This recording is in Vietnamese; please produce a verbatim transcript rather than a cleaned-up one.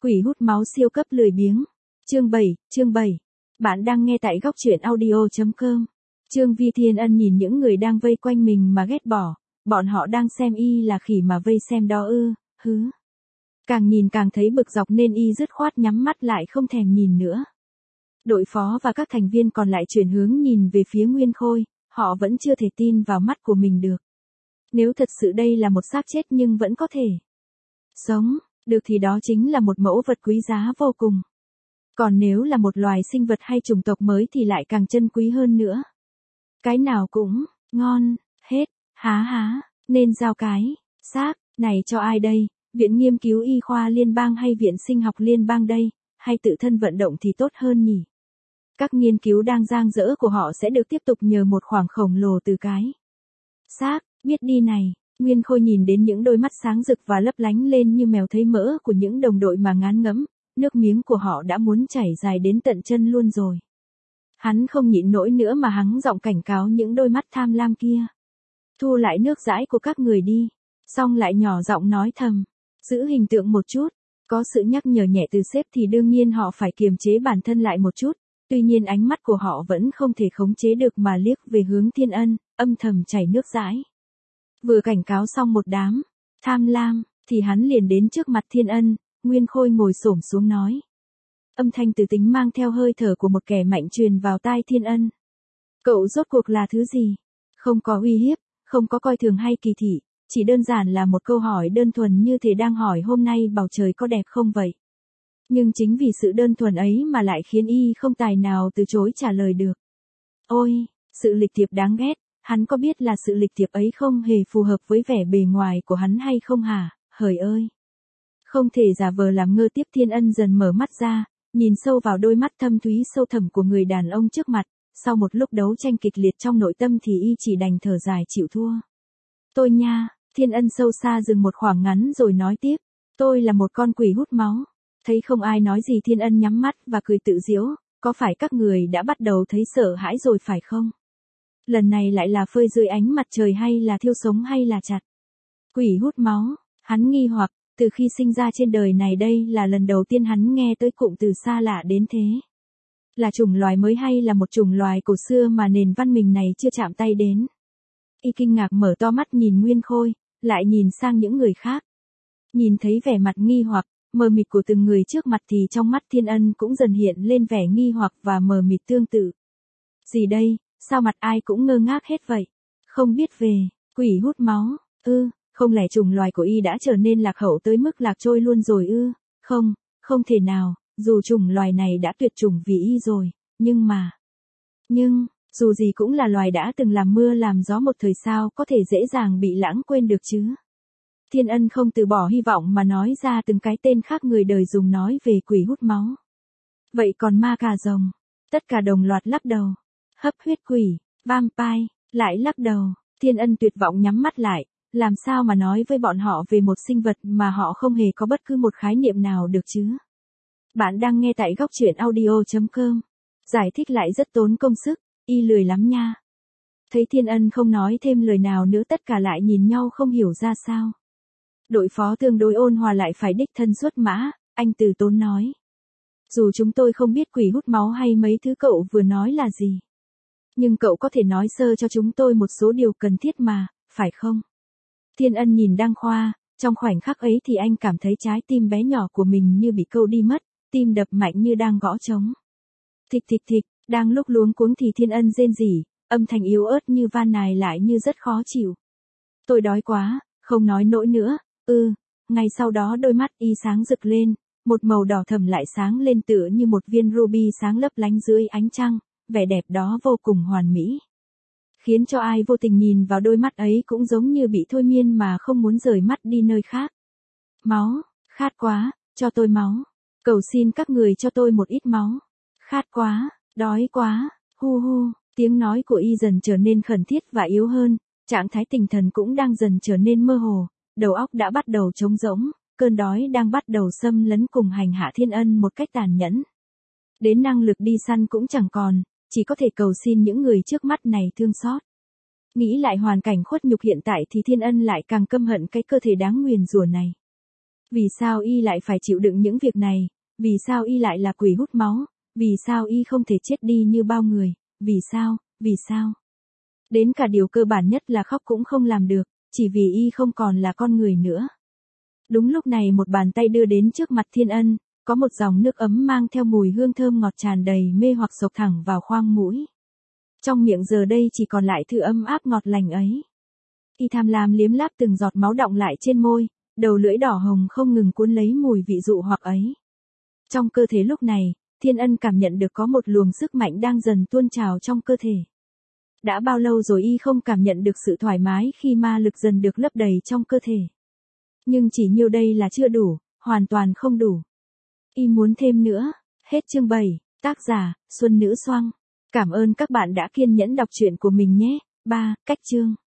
Quỷ hút máu siêu cấp lười biếng. Chương bảy, chương bảy. Bạn đang nghe tại góc truyện audio chấm com. Trương Vi Thiên Ân nhìn những người đang vây quanh mình mà ghét bỏ, bọn họ đang xem y là khỉ mà vây xem đó ư, hứ. Càng nhìn càng thấy bực dọc nên y dứt khoát nhắm mắt lại không thèm nhìn nữa. Đội phó và các thành viên còn lại chuyển hướng nhìn về phía Nguyên Khôi, họ vẫn chưa thể tin vào mắt của mình được. Nếu thật sự đây là một xác chết nhưng vẫn có thể sống được thì đó chính là một mẫu vật quý giá vô cùng. Còn nếu là một loài sinh vật hay chủng tộc mới thì lại càng chân quý hơn nữa. Cái nào cũng ngon hết, há há, nên giao cái xác này cho ai đây? Viện Nghiên cứu Y khoa Liên bang hay Viện Sinh học Liên bang đây? Hay tự thân vận động thì tốt hơn nhỉ? Các nghiên cứu đang dang dở của họ sẽ được tiếp tục nhờ một khoảng khổng lồ từ cái xác biết đi này. Nguyên Khôi nhìn đến những đôi mắt sáng rực và lấp lánh lên như mèo thấy mỡ của những đồng đội mà ngán ngấm, nước miếng của họ đã muốn chảy dài đến tận chân luôn rồi. Hắn không nhịn nổi nữa mà hắng giọng cảnh cáo những đôi mắt tham lam kia. Thu lại nước dãi của các người đi. Xong lại nhỏ giọng nói thầm. Giữ hình tượng một chút. Có sự nhắc nhở nhẹ từ sếp thì đương nhiên họ phải kiềm chế bản thân lại một chút. Tuy nhiên ánh mắt của họ vẫn không thể khống chế được mà liếc về hướng Thiên Ân, âm thầm chảy nước dãi. Vừa cảnh cáo xong một đám tham lam, thì hắn liền đến trước mặt Thiên Ân. Nguyên Khôi ngồi xổm xuống nói. Âm thanh từ tính mang theo hơi thở của một kẻ mạnh truyền vào tai Thiên Ân. Cậu rốt cuộc là thứ gì? Không có uy hiếp, không có coi thường hay kỳ thị, chỉ đơn giản là một câu hỏi đơn thuần như thể đang hỏi hôm nay bầu trời có đẹp không vậy. Nhưng chính vì sự đơn thuần ấy mà lại khiến y không tài nào từ chối trả lời được. Ôi, sự lịch thiệp đáng ghét, hắn có biết là sự lịch thiệp ấy không hề phù hợp với vẻ bề ngoài của hắn hay không hả? Hời ơi! Không thể giả vờ làm ngơ tiếp. Thiên Ân dần mở mắt ra, nhìn sâu vào đôi mắt thâm thúy sâu thẳm của người đàn ông trước mặt, sau một lúc đấu tranh kịch liệt trong nội tâm thì y chỉ đành thở dài chịu thua. Tôi nha, Thiên Ân sâu xa dừng một khoảng ngắn rồi nói tiếp, tôi là một con quỷ hút máu. Thấy không ai nói gì Thiên Ân nhắm mắt và cười tự giễu, có phải các người đã bắt đầu thấy sợ hãi rồi phải không? Lần này lại là phơi dưới ánh mặt trời hay là thiêu sống hay là chặt? Quỷ hút máu, hắn nghi hoặc. Từ khi sinh ra trên đời này đây là lần đầu tiên hắn nghe tới cụm từ xa lạ đến thế. Là chủng loài mới hay là một chủng loài cổ xưa mà nền văn minh này chưa chạm tay đến? Y kinh ngạc mở to mắt nhìn Nguyên Khôi, lại nhìn sang những người khác. Nhìn thấy vẻ mặt nghi hoặc, mờ mịt của từng người trước mặt thì trong mắt Thiên Ân cũng dần hiện lên vẻ nghi hoặc và mờ mịt tương tự. Gì đây, sao mặt ai cũng ngơ ngác hết vậy? Không biết về, quỷ hút máu, ư? Không lẽ chủng loài của y đã trở nên lạc hậu tới mức lạc trôi luôn rồi ư? Không, không thể nào, dù chủng loài này đã tuyệt chủng vì y rồi, nhưng mà... Nhưng, dù gì cũng là loài đã từng làm mưa làm gió một thời sao có thể dễ dàng bị lãng quên được chứ? Thiên Ân không từ bỏ hy vọng mà nói ra từng cái tên khác người đời dùng nói về quỷ hút máu. Vậy còn ma cà rồng? Tất cả đồng loạt lắc đầu. Hấp huyết quỷ, vampire, lại lắc đầu. Thiên Ân tuyệt vọng nhắm mắt lại. Làm sao mà nói với bọn họ về một sinh vật mà họ không hề có bất cứ một khái niệm nào được chứ? Bạn đang nghe tại góc truyện audio chấm com. Giải thích lại rất tốn công sức, y lười lắm nha. Thấy Thiên Ân không nói thêm lời nào nữa tất cả lại nhìn nhau không hiểu ra sao. Đội phó tương đối ôn hòa lại phải đích thân xuất mã, anh từ tốn nói. Dù chúng tôi không biết quỷ hút máu hay mấy thứ cậu vừa nói là gì. Nhưng cậu có thể nói sơ cho chúng tôi một số điều cần thiết mà, phải không? Thiên Ân nhìn Đăng Khoa, trong khoảnh khắc ấy thì anh cảm thấy trái tim bé nhỏ của mình như bị câu đi mất, tim đập mạnh như đang gõ trống. Thịch thịch thịch, đang lúc luống cuống thì Thiên Ân rên rỉ, âm thanh yếu ớt như van nài lại như rất khó chịu. Tôi đói quá, không nói nổi nữa, ư, ừ. Ngay sau đó đôi mắt y sáng rực lên, một màu đỏ thẫm lại sáng lên tựa như một viên ruby sáng lấp lánh dưới ánh trăng, vẻ đẹp đó vô cùng hoàn mỹ. Khiến cho ai vô tình nhìn vào đôi mắt ấy cũng giống như bị thôi miên mà không muốn rời mắt đi nơi khác. Máu, khát quá, cho tôi máu. Cầu xin các người cho tôi một ít máu. Khát quá, đói quá, hu hu. Tiếng nói của y dần trở nên khẩn thiết và yếu hơn, trạng thái tinh thần cũng đang dần trở nên mơ hồ, đầu óc đã bắt đầu trống rỗng, cơn đói đang bắt đầu xâm lấn cùng hành hạ Thiên Ân một cách tàn nhẫn. Đến năng lực đi săn cũng chẳng còn. Chỉ có thể cầu xin những người trước mắt này thương xót. Nghĩ lại hoàn cảnh khuất nhục hiện tại thì Thiên Ân lại càng căm hận cái cơ thể đáng nguyền rủa này. Vì sao y lại phải chịu đựng những việc này? Vì sao y lại là quỷ hút máu? Vì sao y không thể chết đi như bao người? Vì sao? Vì sao? Đến cả điều cơ bản nhất là khóc cũng không làm được, chỉ vì y không còn là con người nữa. Đúng lúc này một bàn tay đưa đến trước mặt Thiên Ân, có một dòng nước ấm mang theo mùi hương thơm ngọt tràn đầy mê hoặc xộc thẳng vào khoang mũi. Trong miệng giờ đây chỉ còn lại thứ ấm áp ngọt lành ấy. Y tham lam liếm láp từng giọt máu đọng lại trên môi, đầu lưỡi đỏ hồng không ngừng cuốn lấy mùi vị dụ hoặc ấy. Trong cơ thể lúc này, Thiên Ân cảm nhận được có một luồng sức mạnh đang dần tuôn trào trong cơ thể. Đã bao lâu rồi y không cảm nhận được sự thoải mái khi ma lực dần được lấp đầy trong cơ thể. Nhưng chỉ nhiêu đây là chưa đủ, hoàn toàn không đủ. Y muốn thêm nữa. Hết chương bảy, tác giả, Xuân Nữ Xoang. Cảm ơn các bạn đã kiên nhẫn đọc truyện của mình nhé. ba. Cách chương